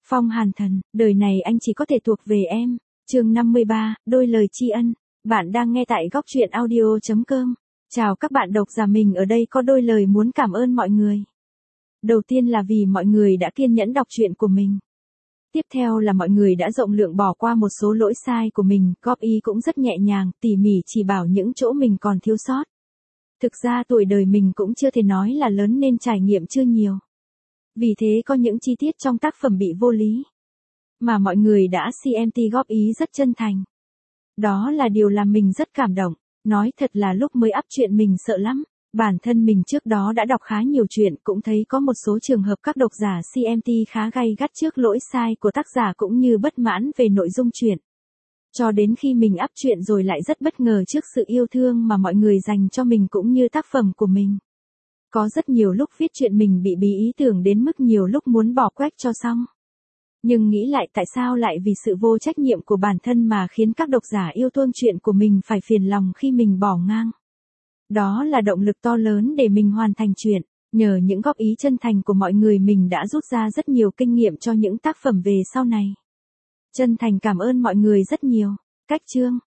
Phong Hàn Thần, đời này anh chỉ có thể thuộc về em. Chương 53, đôi lời tri ân. Bạn đang nghe tại góc truyện audio.com. Chào các bạn độc giả, mình ở đây có đôi lời muốn cảm ơn mọi người. Đầu tiên là vì mọi người đã kiên nhẫn đọc truyện của mình. Tiếp theo là mọi người đã rộng lượng bỏ qua một số lỗi sai của mình, góp ý cũng rất nhẹ nhàng, tỉ mỉ chỉ bảo những chỗ mình còn thiếu sót. Thực ra tuổi đời mình cũng chưa thể nói là lớn nên trải nghiệm chưa nhiều. Vì thế có những chi tiết trong tác phẩm bị vô lý. Mà mọi người đã CMT góp ý rất chân thành. Đó là điều làm mình rất cảm động. Nói thật là lúc mới up truyện mình sợ lắm. Bản thân mình trước đó đã đọc khá nhiều chuyện, cũng thấy có một số trường hợp các độc giả CMT khá gay gắt trước lỗi sai của tác giả cũng như bất mãn về nội dung truyện. Cho đến khi mình up truyện rồi lại rất bất ngờ trước sự yêu thương mà mọi người dành cho mình cũng như tác phẩm của mình. Có rất nhiều lúc viết truyện mình bị bí ý tưởng đến mức nhiều lúc muốn bỏ quách cho xong. Nhưng nghĩ lại tại sao lại vì sự vô trách nhiệm của bản thân mà khiến các độc giả yêu thương truyện của mình phải phiền lòng khi mình bỏ ngang. Đó là động lực to lớn để mình hoàn thành truyện. Nhờ những góp ý chân thành của mọi người mình đã rút ra rất nhiều kinh nghiệm cho những tác phẩm về sau này. Chân thành cảm ơn mọi người rất nhiều. Cách chương.